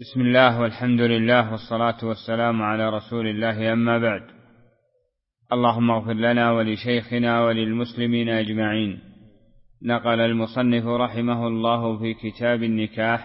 بسم الله والحمد لله والصلاة والسلام على رسول الله، أما بعد. اللهم اغفر لنا ولشيخنا وللمسلمين أجمعين. نقل المصنف رحمه الله في كتاب النكاح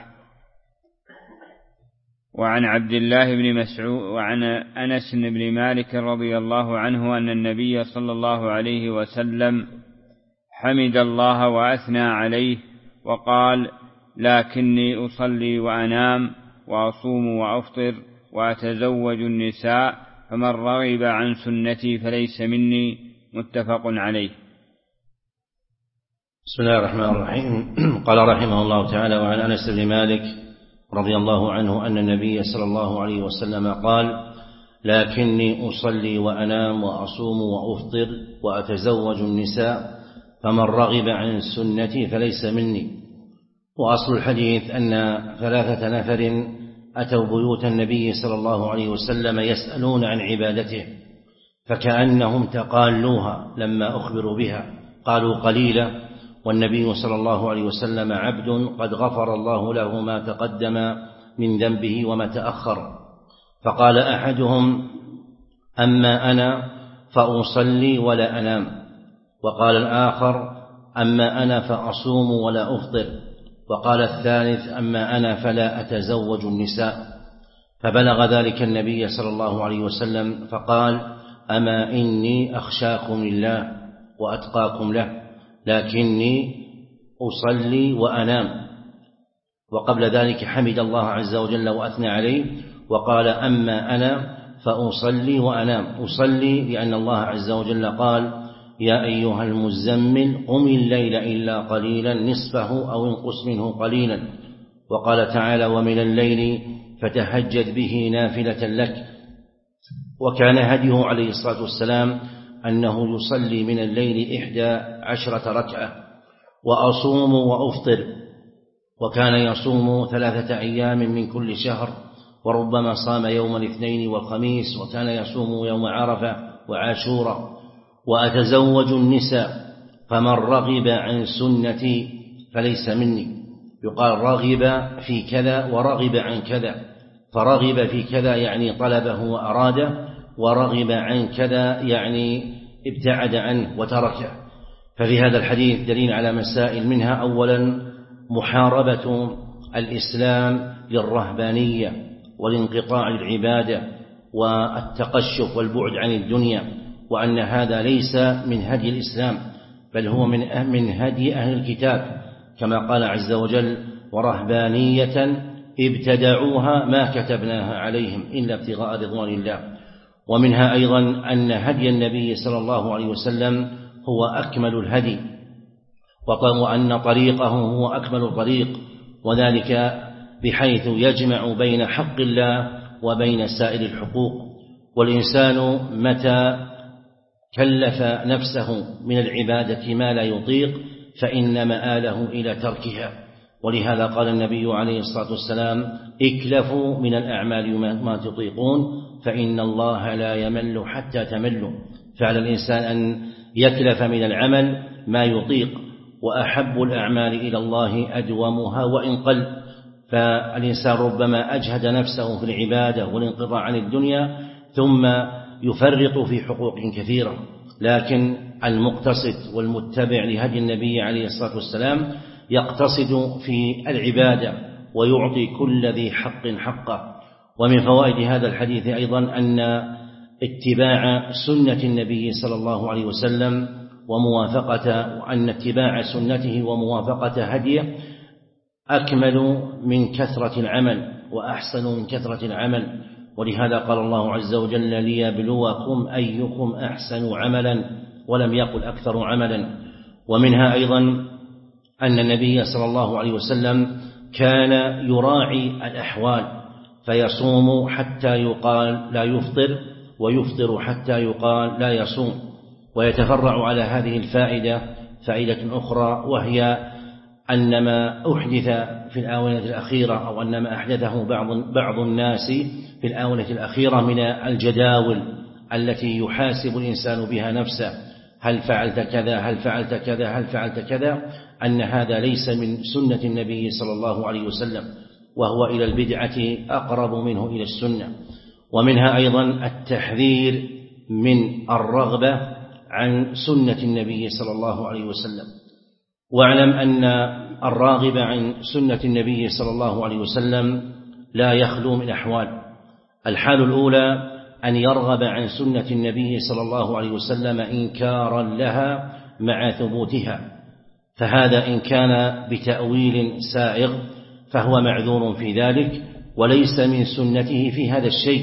وعن عبد الله بن مسعود وعن أنس بن مالك رضي الله عنه أن النبي صلى الله عليه وسلم حمد الله وأثنى عليه وقال: لكني أصلي وأنام وأصوم وأفطر وأتزوج النساء، فمن رغب عن سنتي فليس مني. متفق عليه. بسم الله الرحمن الرحيم. قال رحمه الله تعالى: وعن أنس بن مالك رضي الله عنه أن النبي صلى الله عليه وسلم قال: لكني أصلي وأنام وأصوم وأفطر وأتزوج النساء، فمن رغب عن سنتي فليس مني. وأصل الحديث أن 3 نفر أتوا بيوت النبي صلى الله عليه وسلم يسألون عن عبادته، فكأنهم تقالوها لما أخبروا بها. قالوا: قليلا، والنبي صلى الله عليه وسلم عبد قد غفر الله له ما تقدم من ذنبه وما تأخر. فقال أحدهم: أما أنا فأصلي ولا أنام. وقال الآخر: أما أنا فأصوم ولا أفطر. وقال الثالث: أما أنا فلا أتزوج النساء. فبلغ ذلك النبي صلى الله عليه وسلم فقال: أما إني أخشاكم لله وأتقاكم له، لكني أصلي وأنام. وقبل ذلك حمد الله عز وجل وأثنى عليه وقال: أما أنا فأصلي وأنام. أصلي لأن الله عز وجل قال: يا أيها المزمل قم الليل إلا قليلا نصفه أو انقص منه قليلا. وقال تعالى: ومن الليل فتهجد به نافلة لك. وكان هديه عليه الصلاة والسلام أنه يصلي من الليل 11 ركعة. وأصوم وأفطر، وكان يصوم 3 أيام من كل شهر، وربما صام يوم الاثنين والخميس، وكان يصوم يوم عرفة وعاشوراء. وأتزوج النساء، فمن رغب عن سنتي فليس مني. يقال رغب في كذا ورغب عن كذا، فرغب في كذا يعني طلبه وأراده، ورغب عن كذا يعني ابتعد عنه وتركه. ففي هذا الحديث دليل على مسائل، منها أولا محاربة الإسلام للرهبانية والانقطاع للعبادة والتقشف والبعد عن الدنيا، وأن هذا ليس من هدي الإسلام، بل هو من هدي أهل الكتاب، كما قال عز وجل: ورهبانية ابتدعوها ما كتبناها عليهم إلا ابتغاء رضوان الله. ومنها أيضا أن هدي النبي صلى الله عليه وسلم هو أكمل الهدي، وأن طريقه هو أكمل طريق، وذلك بحيث يجمع بين حق الله وبين سائر الحقوق. والإنسان متى كلف نفسه من العبادة ما لا يطيق فإن مآله إلى تركها. ولهذا قال النبي عليه الصلاة والسلام: اكلفوا من الأعمال ما تطيقون، فإن الله لا يمل حتى تملوا. فعلى الإنسان أن يكلف من العمل ما يطيق، وأحب الأعمال إلى الله أدومها وإن قل. فالإنسان ربما أجهد نفسه في العبادة والانقطاع عن الدنيا ثم يفرط في حقوق كثيرة، لكن المقتصد والمتبع لهدي النبي عليه الصلاة والسلام يقتصد في العبادة ويعطي كل ذي حق حقه. ومن فوائد هذا الحديث أيضا أن اتباع سنة النبي صلى الله عليه وسلم وأن اتباع سنته وموافقة هديه أكمل من كثرة العمل وأحسن من كثرة العمل. ولهذا قال الله عز وجل: ليبلوكم أيكم أحسن عملا، ولم يقل أكثر عملا. ومنها أيضا أن النبي صلى الله عليه وسلم كان يراعي الأحوال، فيصوم حتى يقال لا يفطر، ويفطر حتى يقال لا يصوم. ويتفرع على هذه الفائدة فائدة أخرى، وهي أن ما أحدث في الآونة الأخيرة، أو أن ما أحدثه بعض الناس في الآونة الأخيرة من الجداول التي يحاسب الإنسان بها نفسه: هل فعلت كذا، هل فعلت كذا، هل فعلت كذا، أن هذا ليس من سنة النبي صلى الله عليه وسلم. وهو إلى البدعة أقرب منه إلى السنة. ومنها أيضا التحذير من الرغبة عن سنة النبي صلى الله عليه وسلم. واعلم أن الراغب عن سنة النبي صلى الله عليه وسلم لا يخلو من أحوال. الحال الأولى أن يرغب عن سنة النبي صلى الله عليه وسلم إنكارا لها مع ثبوتها، فهذا إن كان بتأويل سائغ فهو معذور في ذلك وليس من سنته في هذا الشيء،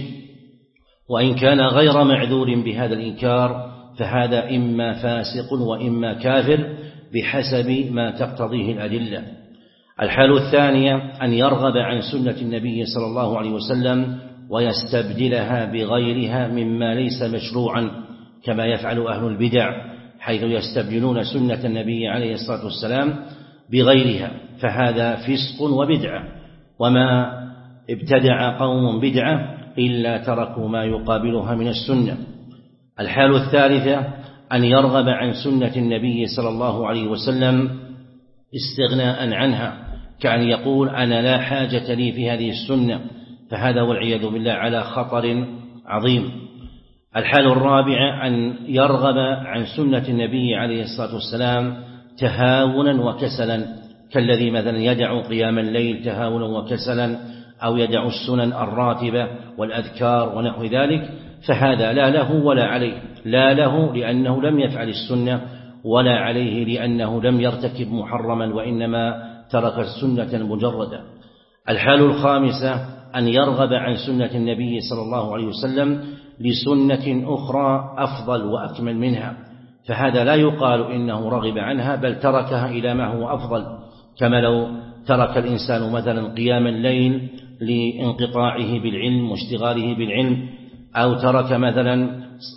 وإن كان غير معذور بهذا الإنكار فهذا إما فاسق وإما كافر بحسب ما تقتضيه الأدلة. الحال الثانية أن يرغب عن سنة النبي صلى الله عليه وسلم ويستبدلها بغيرها مما ليس مشروعا، كما يفعل أهل البدع حيث يستبدلون سنة النبي عليه الصلاة والسلام بغيرها، فهذا فسق وبدعة. وما ابتدع قوم بدعة إلا تركوا ما يقابلها من السنة. الحال الثالثة أن يرغب عن سنة النبي صلى الله عليه وسلم استغناء عنها، كأن يقول أنا لا حاجة لي في هذه السنة، فهذا والعياذ بالله على خطر عظيم. الحال الرابعة أن يرغب عن سنة النبي عليه الصلاة والسلام تهاونا وكسلا، كالذي مثلا يدع قيام الليل تهاونا وكسلا، أو يدع السنن الراتبة والأذكار ونحو ذلك، فهذا لا له ولا عليه، لا له لأنه لم يفعل السنة، ولا عليه لأنه لم يرتكب محرما وإنما ترك السنة المجردة. الحال الخامسة أن يرغب عن سنة النبي صلى الله عليه وسلم لسنة أخرى أفضل وأكمل منها، فهذا لا يقال إنه رغب عنها بل تركها إلى ما هو أفضل، كما لو ترك الإنسان مثلا قيام الليل لانقطاعه بالعلم واشتغاله بالعلم، أو ترك مثلا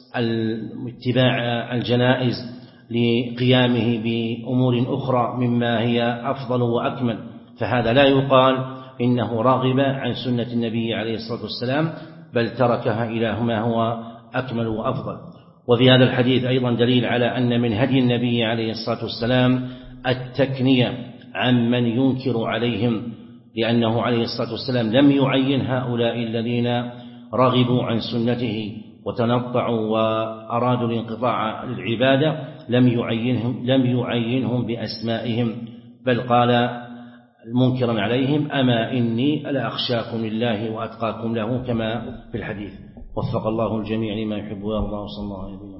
اتباع الجنائز لقيامه بأمور أخرى مما هي أفضل وأكمل، فهذا لا يقال إنه راغب عن سنة النبي عليه الصلاة والسلام بل تركها إلى ما هو أكمل وأفضل. وفي هذا الحديث أيضا دليل على أن من هدي النبي عليه الصلاة والسلام التكنية عن من ينكر عليهم، لأنه عليه الصلاة والسلام لم يعين هؤلاء الذين رغبوا عن سنته وتنطعوا وأرادوا الانقطاع للعبادة، لم يعينهم بأسمائهم، بل قال منكرا عليهم أما إني لأخشاكم لله وأتقاكم له، كما في الحديث. وفق الله الجميع لما يحب ويرضى، وصلى الله عليه وسلم.